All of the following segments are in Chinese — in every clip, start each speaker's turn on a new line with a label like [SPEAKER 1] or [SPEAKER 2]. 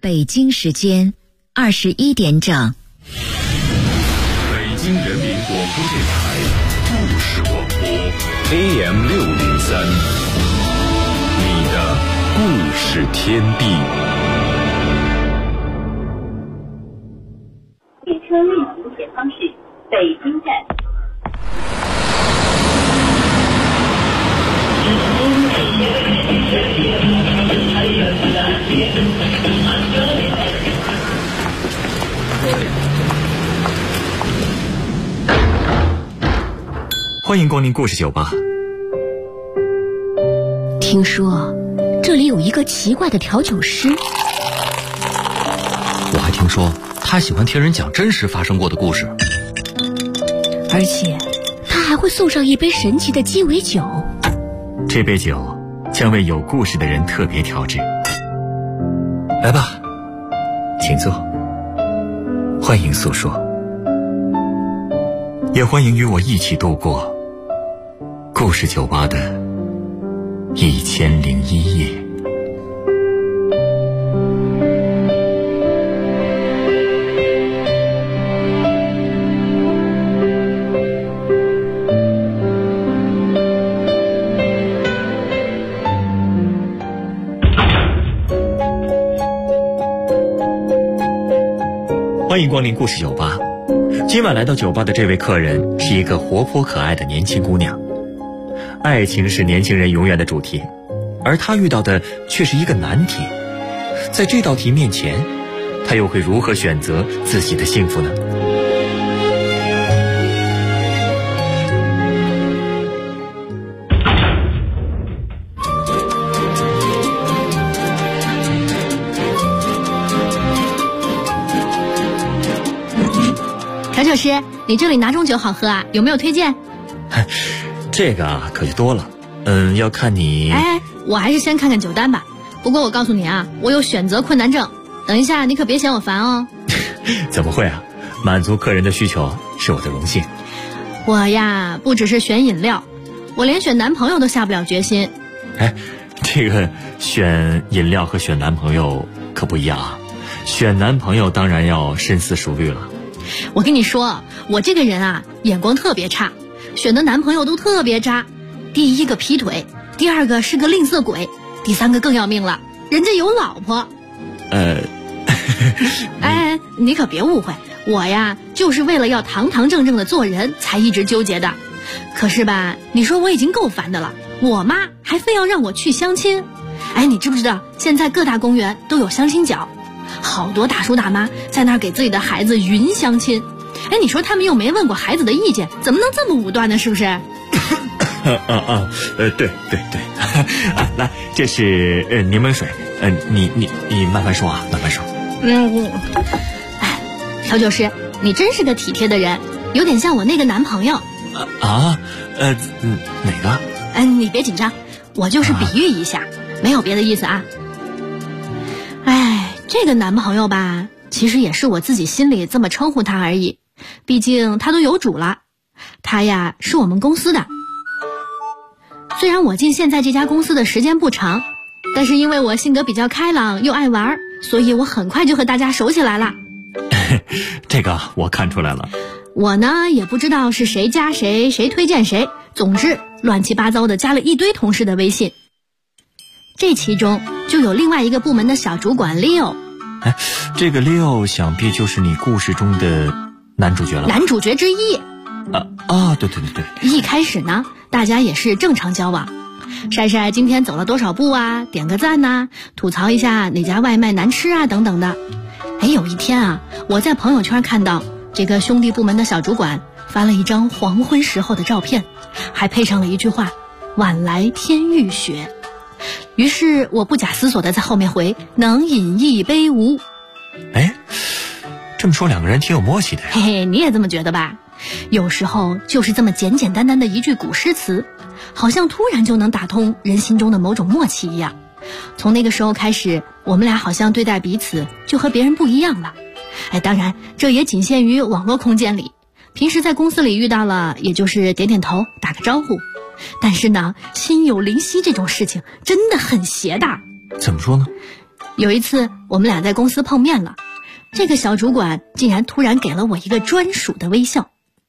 [SPEAKER 1] 北京时间21点整。
[SPEAKER 2] 北京人民广播电台故事广播 AM603，你的故事天地。
[SPEAKER 3] 列车运行前方是北京站。
[SPEAKER 4] 欢迎光临故事酒吧。
[SPEAKER 5] 听说这里有一个奇怪的调酒师，
[SPEAKER 6] 我还听说他喜欢听人讲真实发生过的故事，
[SPEAKER 5] 而且他还会送上一杯神奇的鸡尾酒。
[SPEAKER 4] 这杯酒将为有故事的人特别调制。来吧，请坐，欢迎诉说，也欢迎与我一起度过故事酒吧的1001夜。欢迎光临故事酒吧。今晚来到酒吧的这位客人是一个活泼可爱的年轻姑娘。爱情是年轻人永远的主题，而她遇到的却是一个难题。在这道题面前，她又会如何选择自己的幸福呢？
[SPEAKER 5] 调酒师，你这里哪种酒好喝啊？有没有推荐？
[SPEAKER 4] 这个啊可就多了，要看你。
[SPEAKER 5] 我还是先看看酒单吧。不过我告诉你啊，我有选择困难症，等一下你可别嫌我烦哦。
[SPEAKER 4] 怎么会啊？满足客人的需求是我的荣幸。
[SPEAKER 5] 我呀，不只是选饮料，我连选男朋友都下不了决心。
[SPEAKER 4] 这个选饮料和选男朋友可不一样啊。选男朋友当然要深思熟虑了。
[SPEAKER 5] 我跟你说，我这个人啊，眼光特别差，选的男朋友都特别渣。第一个劈腿，第二个是个吝啬鬼，第三个更要命了，人家有老婆。你可别误会，我呀就是为了要堂堂正正的做人才一直纠结的。可是吧，你说我已经够烦的了，我妈还非要让我去相亲。你知不知道现在各大公园都有相亲角，好多大叔大妈在那儿给自己的孩子云相亲。你说他们又没问过孩子的意见，怎么能这么武断呢？是不是？
[SPEAKER 4] 对来，这是柠檬水，你慢慢说啊，慢慢说。
[SPEAKER 5] 调酒师，你真是个体贴的人，有点像我那个男朋友。
[SPEAKER 4] 哪个？
[SPEAKER 5] 你别紧张，我就是比喻一下，没有别的意思啊。这个男朋友吧，其实也是我自己心里这么称呼他而已，毕竟他都有主了。他呀是我们公司的，虽然我进现在这家公司的时间不长，但是因为我性格比较开朗又爱玩，所以我很快就和大家熟起来了。
[SPEAKER 4] 这个我看出来了。
[SPEAKER 5] 我呢也不知道是谁加谁，谁推荐谁，总之乱七八糟的加了一堆同事的微信。这其中就有另外一个部门的小主管 Leo。
[SPEAKER 4] 这个 Leo 想必就是你故事中的男主角了。
[SPEAKER 5] 男主角之一。
[SPEAKER 4] 对。
[SPEAKER 5] 一开始呢，大家也是正常交往，晒晒今天走了多少步啊，点个赞啊，吐槽一下哪家外卖难吃啊等等的。有一天啊，我在朋友圈看到这个兄弟部门的小主管发了一张黄昏时候的照片，还配上了一句话：晚来天欲雪。于是我不假思索的在后面回：能饮一杯无？
[SPEAKER 4] 这么说两个人挺有默契的呀。
[SPEAKER 5] 你也这么觉得吧？有时候就是这么简简单单的一句古诗词，好像突然就能打通人心中的某种默契一样。从那个时候开始，我们俩好像对待彼此就和别人不一样了。当然这也仅限于网络空间里，平时在公司里遇到了也就是点点头打个招呼。但是呢，心有灵犀这种事情真的很邪的。
[SPEAKER 4] 怎么说呢？
[SPEAKER 5] 有一次我们俩在公司碰面了，这个小主管竟然突然给了我一个专属的微笑。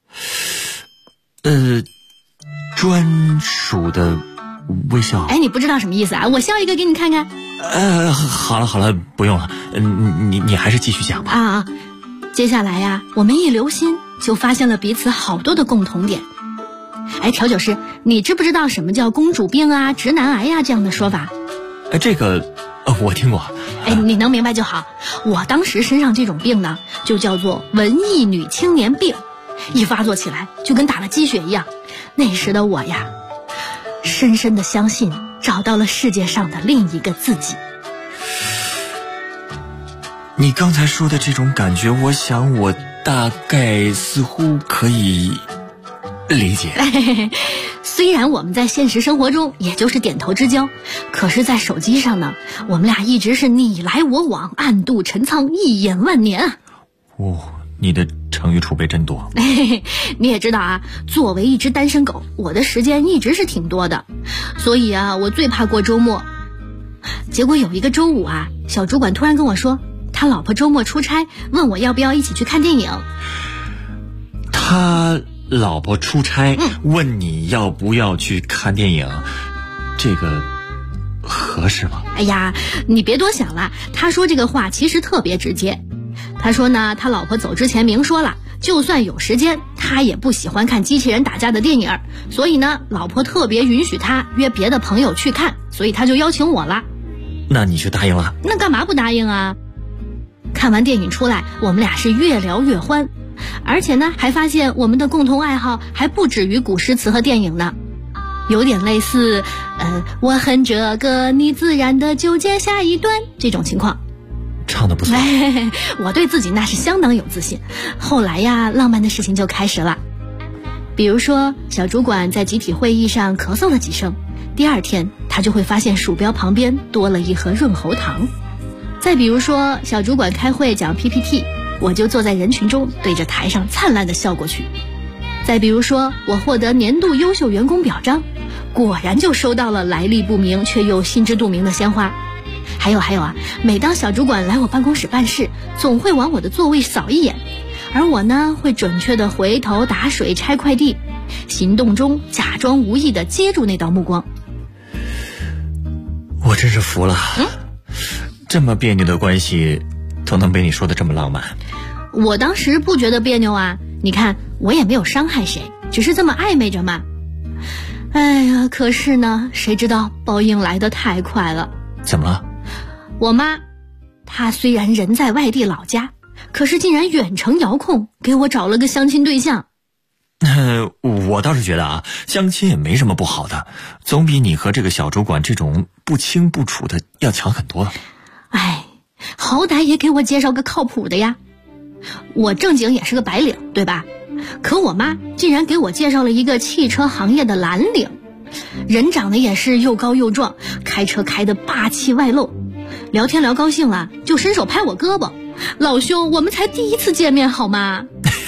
[SPEAKER 4] 专属的微笑？
[SPEAKER 5] 哎，你不知道什么意思啊？我笑一个给你看看。
[SPEAKER 4] 好了，不用了，你还是继续讲吧。
[SPEAKER 5] 啊，接下来呀，我们一留心就发现了彼此好多的共同点。哎，调酒师，你知不知道什么叫公主病啊、直男癌呀这样的说法？
[SPEAKER 4] 这个我听过。
[SPEAKER 5] 哎，你能明白就好。我当时身上这种病呢，就叫做文艺女青年病，一发作起来就跟打了鸡血一样。那时的我呀，深深的相信找到了世界上的另一个自己。
[SPEAKER 4] 你刚才说的这种感觉，我想我大概似乎可以理解。
[SPEAKER 5] 虽然我们在现实生活中也就是点头之交，可是在手机上呢，我们俩一直是你来我往，暗度陈仓，一眼万年啊。
[SPEAKER 4] 你的成语储备真多。
[SPEAKER 5] 你也知道啊，作为一只单身狗，我的时间一直是挺多的，所以啊，我最怕过周末。结果有一个周五啊，小主管突然跟我说，他老婆周末出差，问我要不要一起去看电影。
[SPEAKER 4] 他老婆出差，问你要不要去看电影，这个合适吗？
[SPEAKER 5] 哎呀，你别多想了，他说这个话其实特别直接。他说呢，他老婆走之前明说了，就算有时间，他也不喜欢看机器人打架的电影，所以呢，老婆特别允许他约别的朋友去看，所以他就邀请我了。
[SPEAKER 4] 那你就答应了？
[SPEAKER 5] 那干嘛不答应啊？看完电影出来，我们俩是越聊越欢，而且呢，还发现我们的共同爱好还不止于古诗词和电影呢，有点类似我恨这个你自然的就接下一段这种情况。
[SPEAKER 4] 唱得不错。
[SPEAKER 5] 我对自己那是相当有自信。后来呀，浪漫的事情就开始了。比如说，小主管在集体会议上咳嗽了几声，第二天他就会发现鼠标旁边多了一盒润喉糖。再比如说，小主管开会讲 PPT， 我就坐在人群中对着台上灿烂地笑过去。再比如说，我获得年度优秀员工表彰，果然就收到了来历不明却又心知肚明的鲜花。还有啊，每当小主管来我办公室办事，总会往我的座位扫一眼，而我呢，会准确地回头打水拆快递，行动中假装无意地接住那道目光。
[SPEAKER 4] 我真是服了。这么别扭的关系都能被你说得这么浪漫。
[SPEAKER 5] 我当时不觉得别扭啊，你看我也没有伤害谁，只是这么暧昧着嘛。哎呀，可是呢，谁知道报应来得太快了。
[SPEAKER 4] 怎么了？
[SPEAKER 5] 我妈，她虽然人在外地老家，可是竟然远程遥控给我找了个相亲对象。
[SPEAKER 4] 我倒是觉得啊，相亲也没什么不好的，总比你和这个小主管这种不清不楚的要强很多了。
[SPEAKER 5] 哎，好歹也给我介绍个靠谱的呀。我正经也是个白领，对吧？可我妈竟然给我介绍了一个汽车行业的蓝领，人长得也是又高又壮，开车开得霸气外露。聊天聊高兴了，就伸手拍我胳膊，老兄，我们才第一次见面好吗？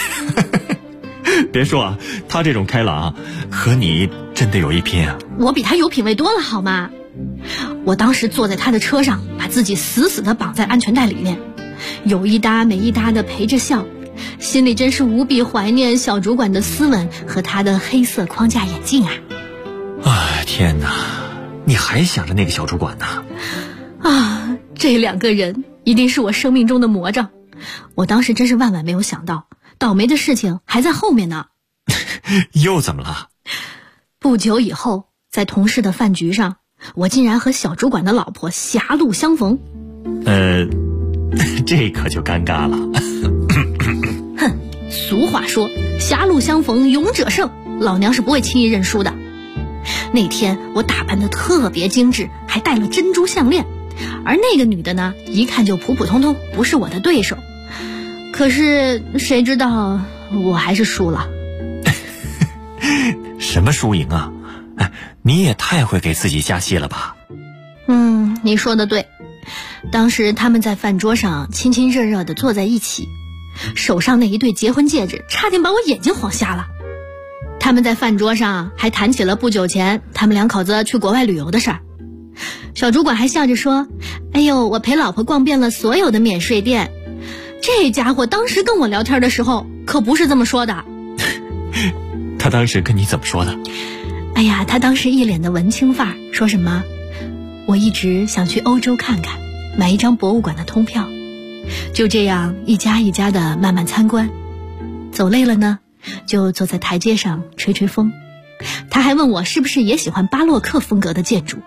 [SPEAKER 4] 别说啊，他这种开朗和你真的有一拼啊。
[SPEAKER 5] 我比他有品位多了好吗？我当时坐在他的车上，把自己死死地绑在安全带里面，有一搭没一搭地陪着笑，心里真是无比怀念小主管的斯文和他的黑色框架眼镜啊。
[SPEAKER 4] 哎，天哪，你还想着那个小主管呢？
[SPEAKER 5] 啊，这两个人一定是我生命中的魔障。我当时真是万万没有想到，倒霉的事情还在后面呢。
[SPEAKER 4] 又怎么了？
[SPEAKER 5] 不久以后，在同事的饭局上，我竟然和小主管的老婆狭路相逢。
[SPEAKER 4] 这可就尴尬了。
[SPEAKER 5] 哼，俗话说，狭路相逢勇者胜，老娘是不会轻易认输的。那天我打扮得特别精致，还戴了珍珠项链，而那个女的呢，一看就普普通通，不是我的对手。可是谁知道我还是输了。
[SPEAKER 4] 什么输赢啊？哎，你也太会给自己加戏了吧？
[SPEAKER 5] 你说的对。当时他们在饭桌上亲亲热热地坐在一起，手上那一对结婚戒指差点把我眼睛晃瞎了。他们在饭桌上还谈起了不久前他们两口子去国外旅游的事儿。 小主管还笑着说，哎呦，我陪老婆逛遍了所有的免税店。这家伙当时跟我聊天的时候可不是这么说的。
[SPEAKER 4] 他当时跟你怎么说的？
[SPEAKER 5] 哎呀，他当时一脸的文青范儿，说什么我一直想去欧洲看看，买一张博物馆的通票。就这样一家一家的慢慢参观，走累了呢，就坐在台阶上吹吹风。他还问我是不是也喜欢巴洛克风格的建筑。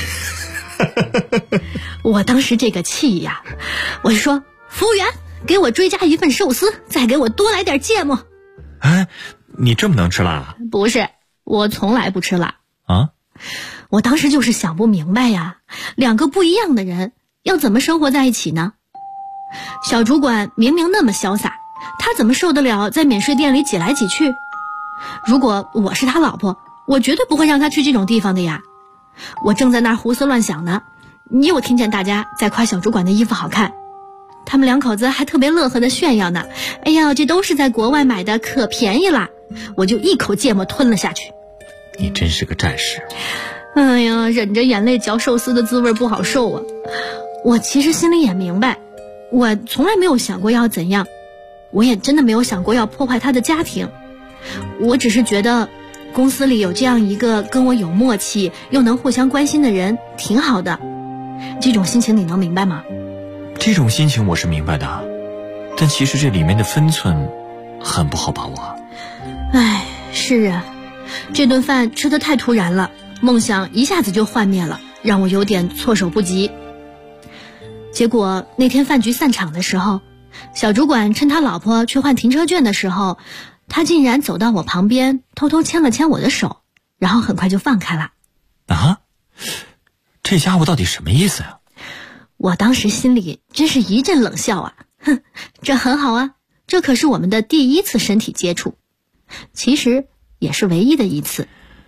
[SPEAKER 5] 我当时这个气呀，我就说，服务员，给我追加一份寿司，再给我多来点芥末。
[SPEAKER 4] 哎，你这么能吃辣？
[SPEAKER 5] 不是，我从来不吃辣
[SPEAKER 4] 啊。
[SPEAKER 5] 我当时就是想不明白呀，两个不一样的人要怎么生活在一起呢？小主管明明那么潇洒，他怎么受得了在免税店里挤来挤去？如果我是他老婆，我绝对不会让他去这种地方的呀。我正在那儿胡思乱想呢，又听见大家在夸小主管的衣服好看，他们两口子还特别乐呵的炫耀呢。哎呀，这都是在国外买的，可便宜了。我就一口芥末吞了下去。
[SPEAKER 4] 你真是个战士。
[SPEAKER 5] 哎呀，忍着眼泪嚼寿司的滋味不好受啊。我其实心里也明白，我从来没有想过要怎样，我也真的没有想过要破坏他的家庭。我只是觉得公司里有这样一个跟我有默契又能互相关心的人挺好的。这种心情你能明白吗？
[SPEAKER 4] 这种心情我是明白的，但其实这里面的分寸很不好把握。
[SPEAKER 5] 哎，是啊，这顿饭吃得太突然了，梦想一下子就幻灭了，让我有点措手不及。结果那天饭局散场的时候，小主管趁他老婆去换停车券的时候，他竟然走到我旁边，偷偷牵了牵我的手，然后很快就放开了。
[SPEAKER 4] 啊？这家伙到底什么意思呀？
[SPEAKER 5] 我当时心里真是一阵冷笑啊，哼，这很好啊，这可是我们的第一次身体接触，其实也是唯一的一次。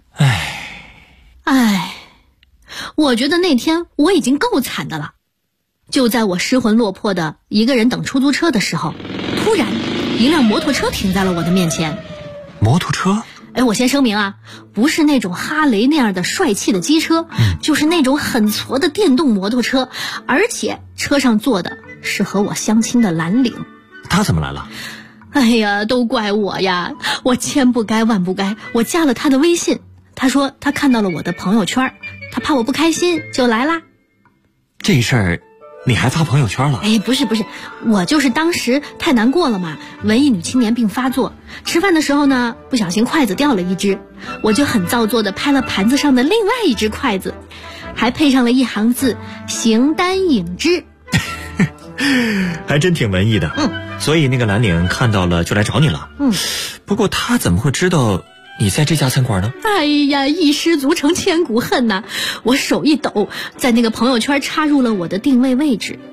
[SPEAKER 5] 唉，我觉得那天我已经够惨的了。就在我失魂落魄的一个人等出租车的时候，突然一辆摩托车停在了我的面前。
[SPEAKER 4] 摩托车？
[SPEAKER 5] 哎，我先声明啊，不是那种哈雷那样的帅气的机车，就是那种很矬的电动摩托车，而且车上坐的是和我相亲的蓝领。
[SPEAKER 4] 他怎么来了？
[SPEAKER 5] 哎呀，都怪我呀，我千不该万不该，我加了他的微信。他说他看到了我的朋友圈，他怕我不开心就来啦。
[SPEAKER 4] 这事儿你还发朋友圈了？
[SPEAKER 5] 哎，不是，我就是当时太难过了嘛，文艺女青年病发作。吃饭的时候呢，不小心筷子掉了一只，我就很造作的拍了盘子上的另外一只筷子，还配上了一行字：形单影只。
[SPEAKER 4] 还真挺文艺的。所以那个蓝领看到了就来找你了。不过他怎么会知道你在这家餐馆呢？
[SPEAKER 5] 哎呀，一失足成千古恨呐！我手一抖，在那个朋友圈插入了我的定位位置。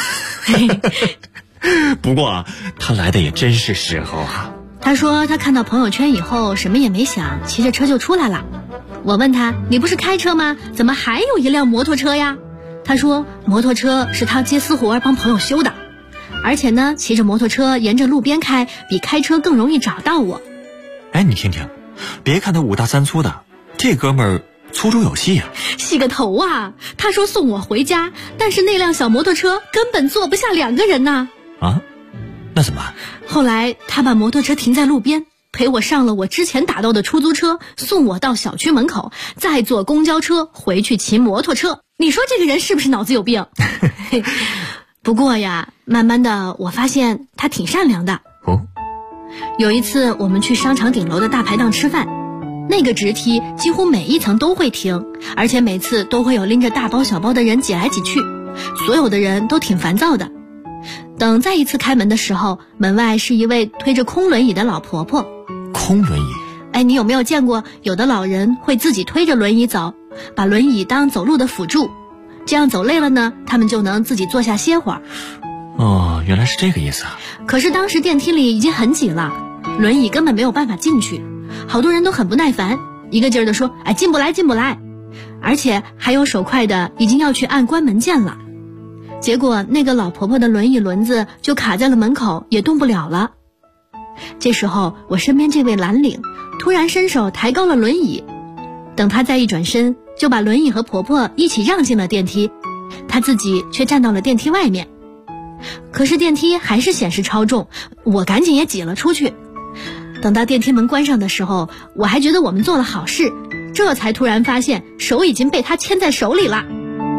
[SPEAKER 4] 不过啊，他来的也真是时候啊。
[SPEAKER 5] 他说他看到朋友圈以后什么也没想，骑着车就出来了。我问他，你不是开车吗？怎么还有一辆摩托车呀？他说摩托车是他接私活帮朋友修的，而且呢，骑着摩托车沿着路边开，比开车更容易找到我。
[SPEAKER 4] 哎，你听听，别看他5大3粗的，这哥们儿粗中有细啊。
[SPEAKER 5] 细个头啊！他说送我回家，但是那辆小摩托车根本坐不下2个人呐。
[SPEAKER 4] 啊？那怎么办？
[SPEAKER 5] 后来他把摩托车停在路边，陪我上了我之前打到的出租车，送我到小区门口，再坐公交车回去骑摩托车。你说这个人是不是脑子有病？不过呀，慢慢的我发现他挺善良的。有一次我们去商场顶楼的大排档吃饭，那个直梯几乎每一层都会停，而且每次都会有拎着大包小包的人挤来挤去，所有的人都挺烦躁的。等再一次开门的时候，门外是一位推着空轮椅的老婆婆。
[SPEAKER 4] 空轮椅？
[SPEAKER 5] 哎，你有没有见过有的老人会自己推着轮椅走，把轮椅当走路的辅助，这样走累了呢，他们就能自己坐下歇会儿。
[SPEAKER 4] 哦，原来是这个意思啊。
[SPEAKER 5] 可是当时电梯里已经很挤了，轮椅根本没有办法进去，好多人都很不耐烦，一个劲儿地说，哎，进不来进不来，而且还有手快的已经要去按关门键了。结果那个老婆婆的轮椅轮子就卡在了门口，也动不了了。这时候我身边这位蓝领突然伸手抬高了轮椅，等他再一转身， 就把轮椅和婆婆一起让进了电梯，她自己却站到了电梯外面。可是电梯还是显示超重，我赶紧也挤了出去。等到电梯门关上的时候，我还觉得我们做了好事，这才突然发现手已经被她牵在手里了。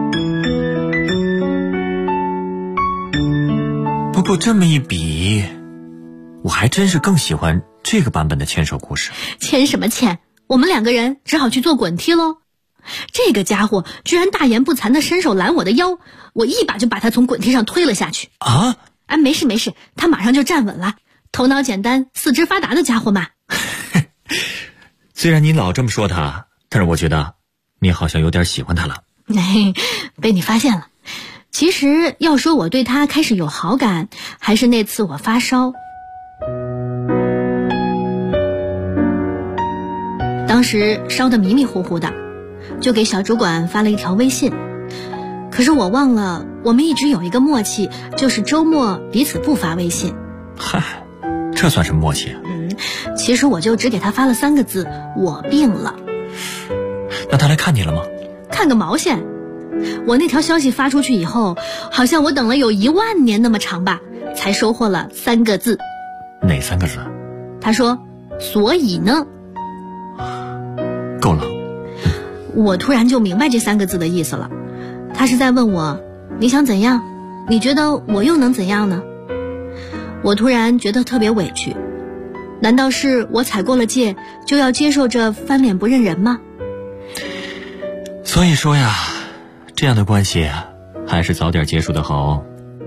[SPEAKER 4] 不过这么一比，我还真是更喜欢这个版本的牵手故事。
[SPEAKER 5] 牵什么牵？我们2个人只好去坐滚梯喽。这个家伙居然大言不惭地伸手拦我的腰，我一把就把他从滚梯上推了下去。
[SPEAKER 4] 啊，
[SPEAKER 5] 没事没事，他马上就站稳了，头脑简单四肢发达的家伙嘛。
[SPEAKER 4] 虽然你老这么说他，但是我觉得你好像有点喜欢他了。
[SPEAKER 5] 被你发现了。其实要说我对他开始有好感，还是那次我发烧。当时烧得迷迷糊糊的，就给小主管发了一条微信。可是我忘了，我们一直有一个默契，就是周末彼此不发微信。
[SPEAKER 4] 嗨，这算什么默契啊？
[SPEAKER 5] 其实我就只给他发了3个字：我病了。
[SPEAKER 4] 那他来看你了吗？
[SPEAKER 5] 看个毛线！我那条消息发出去以后，好像我等了有10000年那么长吧，才收获了3个字。
[SPEAKER 4] 哪3个字？
[SPEAKER 5] 他说：所以呢？
[SPEAKER 4] 够了。
[SPEAKER 5] 我突然就明白这3个字的意思了。他是在问我，你想怎样？你觉得我又能怎样呢？我突然觉得特别委屈。难道是我踩过了界，就要接受这翻脸不认人吗？
[SPEAKER 4] 所以说呀，这样的关系还是早点结束的好。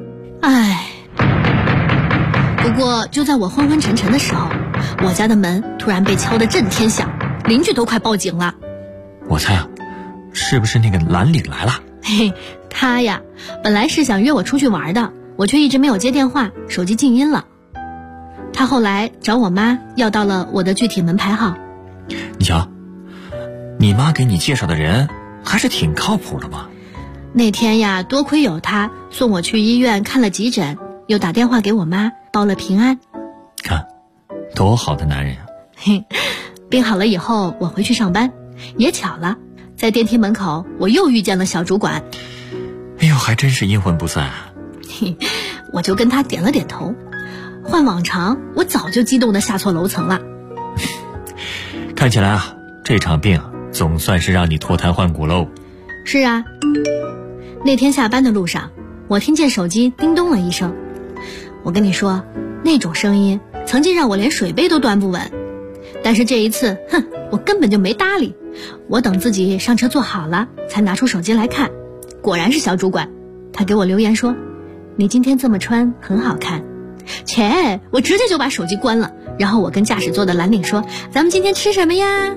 [SPEAKER 5] 不过就在我昏昏沉沉的时候，我家的门突然被敲得震天响，邻居都快报警了。
[SPEAKER 4] 我猜是不是那个蓝领来了？
[SPEAKER 5] 他呀，本来是想约我出去玩的，我却一直没有接电话，手机静音了。他后来找我妈要到了我的具体门牌号。
[SPEAKER 4] 你瞧，你妈给你介绍的人还是挺靠谱的嘛。
[SPEAKER 5] 那天呀，多亏有他送我去医院看了急诊，又打电话给我妈报了平安。
[SPEAKER 4] 看，多好的男人啊！
[SPEAKER 5] 病好了以后，我回去上班，也巧了，在电梯门口我又遇见了小主管。
[SPEAKER 4] 哎呦，还真是阴魂不散啊！
[SPEAKER 5] 我就跟他点了点头。换往常，我早就激动地下错楼层了。
[SPEAKER 4] 看起来啊，这场病总算是让你脱胎换骨喽。
[SPEAKER 5] 是啊，那天下班的路上，我听见手机叮咚了一声。我跟你说，那种声音曾经让我连水杯都端不稳。但是这一次，我根本就没搭理。我等自己上车坐好了，才拿出手机来看，果然是小主管。他给我留言说：你今天这么穿很好看。切，我直接就把手机关了。然后我跟驾驶座的蓝领说：咱们今天吃什么呀？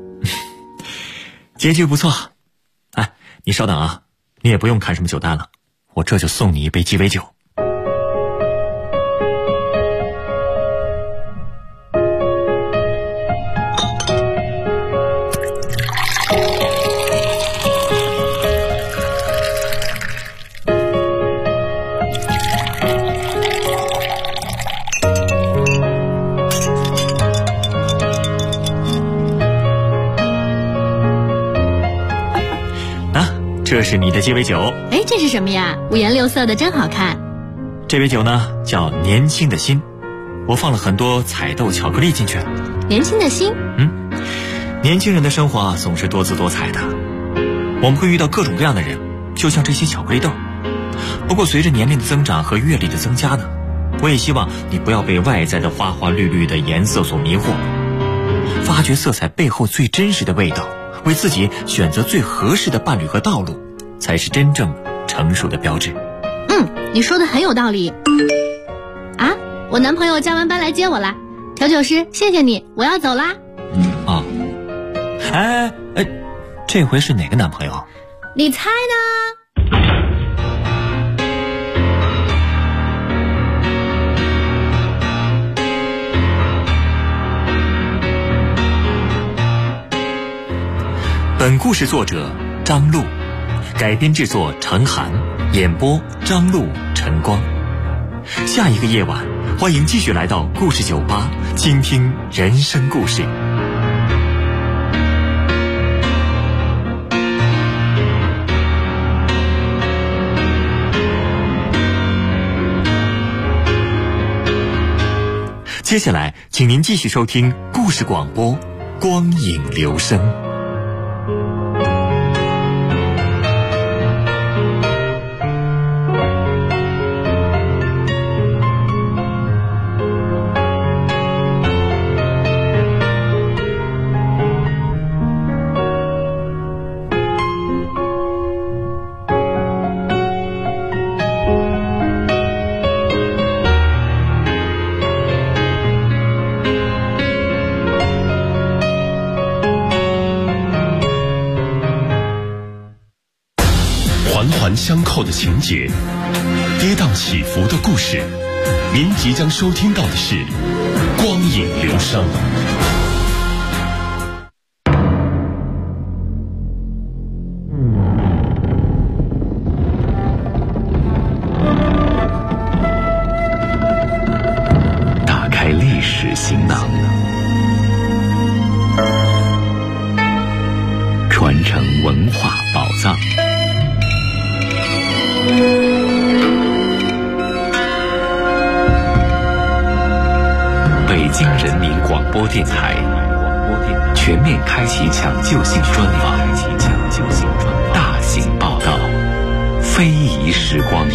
[SPEAKER 4] 结局不错。哎，你稍等啊，你也不用看什么酒单了，我这就送你一杯鸡尾酒。这是你的鸡尾酒。
[SPEAKER 5] 这是什么呀？五颜六色的，真好看。
[SPEAKER 4] 这杯酒呢，叫年轻的心，我放了很多彩豆巧克力进去。
[SPEAKER 5] 年轻的心？
[SPEAKER 4] 年轻人的生活啊，总是多姿多彩的。我们会遇到各种各样的人，就像这些巧克力豆。不过随着年龄的增长和阅历的增加呢，我也希望你不要被外在的花花绿绿的颜色所迷惑，发掘色彩背后最真实的味道，为自己选择最合适的伴侣和道路，才是真正成熟的标志。
[SPEAKER 5] 你说的很有道理。啊，我男朋友加完班来接我了。调酒师，谢谢你，我要走啦。
[SPEAKER 4] 这回是哪个男朋友？
[SPEAKER 5] 你猜呢？
[SPEAKER 4] 本故事作者张璐，改编制作程涵，演播张璐、陈光。下一个夜晚，欢迎继续来到故事酒吧，倾听人生故事。 接下来，请您继续收听故事广播《光影留声》。
[SPEAKER 2] 相扣的情节，跌宕起伏的故事，您即将收听到的是《光影留声》。打开历史行囊，传承文化宝藏。北京人民广播电台全面开启抢救性专访，大型报道，非遗时光。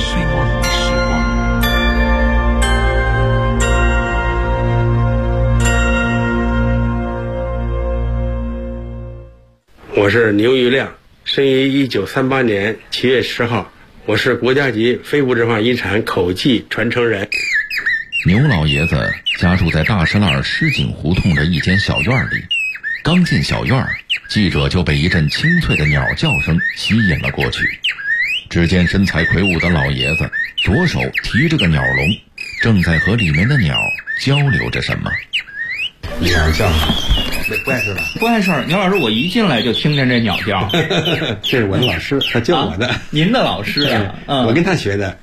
[SPEAKER 7] 我是牛玉亮，生于1938年7月10号，我是国家级非物质文化遗产口技传承人。
[SPEAKER 6] 牛老爷子家住在大石栏狮井胡同的一间小院里，刚进小院，记者就被一阵清脆的鸟叫声吸引了过去。只见身材魁梧的老爷子左手提着个鸟笼，正在和里面的鸟交流着什么。
[SPEAKER 7] 鸟叫，不碍事吧？
[SPEAKER 8] 不碍事。牛老师，我一进来就听见这鸟叫。
[SPEAKER 7] 这是我的老师，他教我的。
[SPEAKER 8] 您的老师啊？
[SPEAKER 7] 我跟他学的。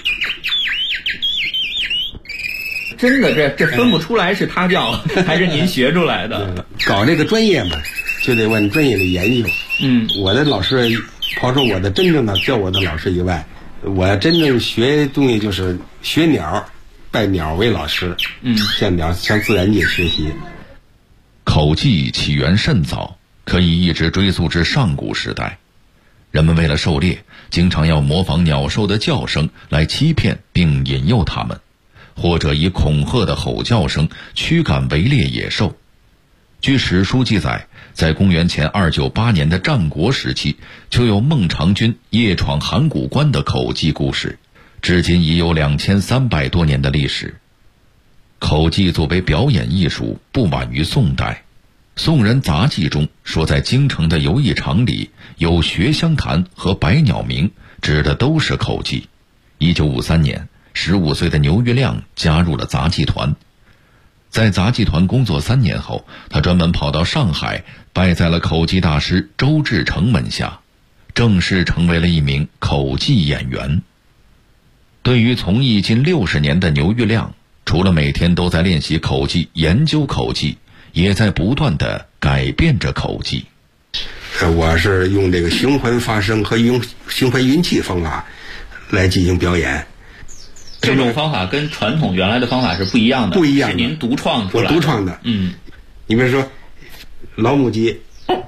[SPEAKER 8] 真的，这分不出来是他教还是您学出来的。
[SPEAKER 7] 搞这个专业嘛，就得往专业里研究。我的老师，刨出我的真正的教我的老师以外，我真正学东西就是学鸟，拜鸟为老师。向自然界学习。
[SPEAKER 6] 口技起源甚早，可以一直追溯至上古时代。人们为了狩猎，经常要模仿鸟兽的叫声来欺骗并引诱它们，或者以恐吓的吼叫声驱赶围猎野兽。据史书记载，在公元前298年的战国时期，就有孟尝君夜闯函谷关的口技故事，至今已有2300多年的历史。口技作为表演艺术，不晚于宋代。宋人杂记中说，在京城的游艺场里有学香坛和百鸟鸣，指的都是口技。1953年，15岁的牛玉亮加入了杂技团。在杂技团工作3年后，他专门跑到上海，拜在了口技大师周志成门下，正式成为了一名口技演员。对于从艺近60年的牛玉亮，除了每天都在练习口技、研究口技，也在不断地改变着口技。
[SPEAKER 7] 我是用这个循环发声和用循环运气方法来进行表演。
[SPEAKER 8] 这种方法跟传统原来的方法是不一样的，
[SPEAKER 7] 不一样的，
[SPEAKER 8] 是您独创出来的。
[SPEAKER 7] 我独创的。你比如说老母鸡，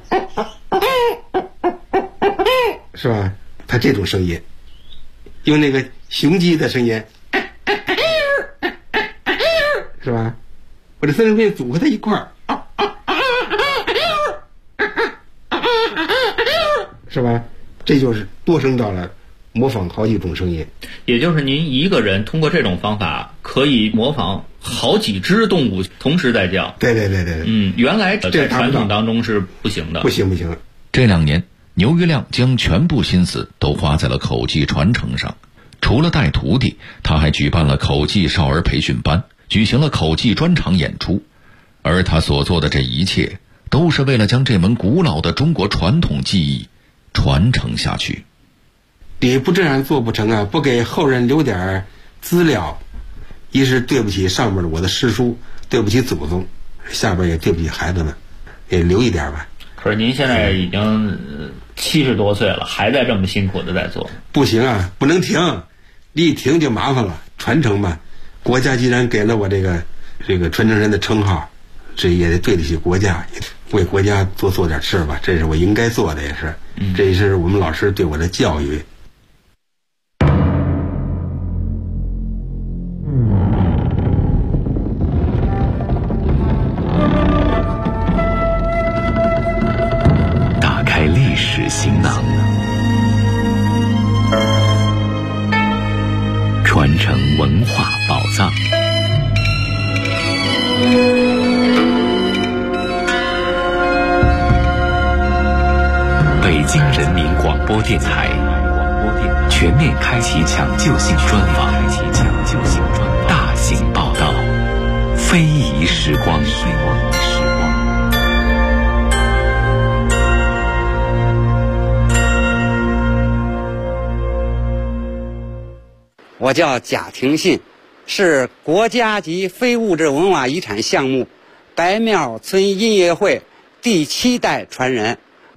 [SPEAKER 7] 是吧？它这种声音，用那个雄鸡的声音，是吧？我这3种声音组合在一块儿，是吧？这就是多声道了，模仿好几种声音。
[SPEAKER 8] 也就是您一个人通过这种方法可以模仿好几只动物同时在叫。
[SPEAKER 7] 对。
[SPEAKER 8] 原来在传统当中是不行的。
[SPEAKER 7] 不行。
[SPEAKER 6] 这2年，牛玉亮将全部心思都花在了口技传承上。除了带徒弟，他还举办了口技少儿培训班，举行了口技专场演出。而他所做的这一切，都是为了将这门古老的中国传统技艺传承下去。
[SPEAKER 7] 你不这样做不成啊！不给后人留点资料，一是对不起上面的我的师叔，对不起祖宗，下边也对不起孩子们，也留一点吧。
[SPEAKER 8] 可是您现在已经70多岁了，还在这么辛苦的在做。
[SPEAKER 7] 不行啊，不能停，一停就麻烦了。传承嘛，国家既然给了我这个这个传承人的称号，这也得对得起国家，为国家多做点事吧，这是我应该做的，也是，这也是我们老师对我的教育。
[SPEAKER 2] 打开历史行囊，传承文化宝藏。北京人民广播电台全面开启抢救性专访，大型报道，非遗时光。
[SPEAKER 9] 我叫贾廷信，是国家级非物质文化遗产项目白庙村音乐会第7代传人。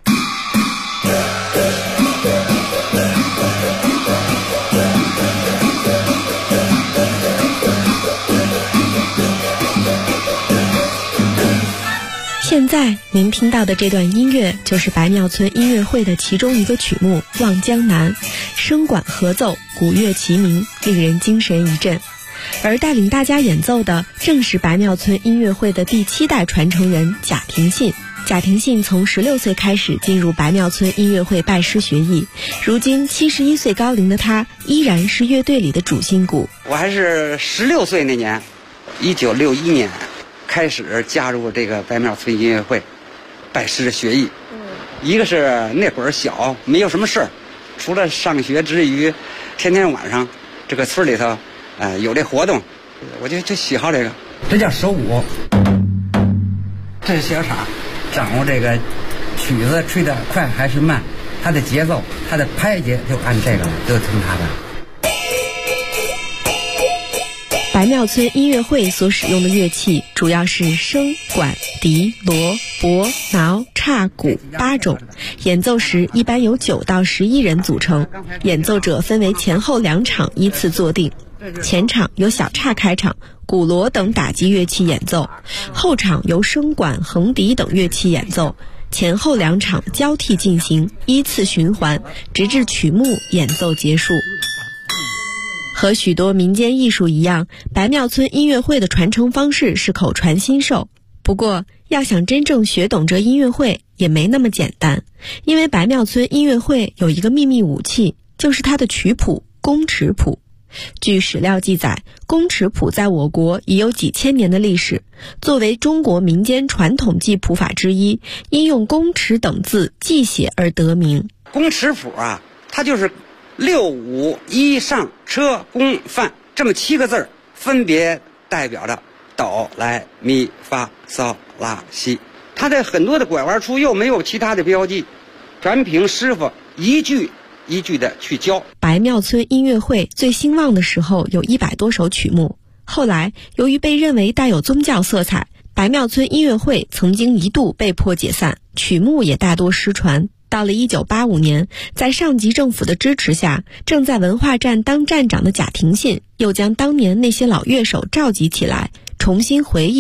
[SPEAKER 10] 现在您听到的这段音乐就是白庙村音乐会的其中一个曲目《望江南》，声管合奏，鼓乐齐鸣，令人精神一振。而带领大家演奏的正是白庙村音乐会的第7代传承人贾廷信。贾廷信从16岁开始进入白庙村音乐会拜师学艺，如今71岁高龄的他依然是乐队里的主心骨。
[SPEAKER 9] 我还是16岁那年，1961年开始加入这个白庙村音乐会，拜师学艺。一个是那会儿小，没有什么事儿，除了上学之余，天天晚上这个村里头，有这活动，我就喜好这个。这叫手鼓，这是小叉，掌握这个曲子吹得快还是慢，它的节奏，它的拍节就按这个，就听它的。
[SPEAKER 10] 白庙村音乐会所使用的乐器主要是笙、管、笛、锣、钹、挠、叉、鼓8种，演奏时一般由9到11人组成，演奏者分为前后2场依次坐定，前场由小叉开场，鼓锣等打击乐器演奏，后场由笙管、横笛等乐器演奏，前后2场交替进行，依次循环，直至曲目演奏结束。和许多民间艺术一样，白庙村音乐会的传承方式是口传心授。不过，要想真正学懂这音乐会也没那么简单，因为白庙村音乐会有一个秘密武器，就是它的曲谱宫尺谱。据史料记载，宫尺谱在我国已有几千年的历史，作为中国民间传统记谱法之一，因用宫尺等字记写而得名。
[SPEAKER 9] 宫尺谱啊，它就是6、5、1上车宫范这么7个字，分别代表着哆来咪发嗦拉西。它的很多的拐弯处又没有其他的标记，全凭师傅一句一句的去教。
[SPEAKER 10] 白庙村音乐会最兴旺的时候有100多首曲目，后来由于被认为带有宗教色彩，白庙村音乐会曾经一度被迫解散，曲目也大多失传。到了1985年，在上级政府的支持下，正在文化站当站长的贾廷信又将当年那些老乐手召集起来，重新回忆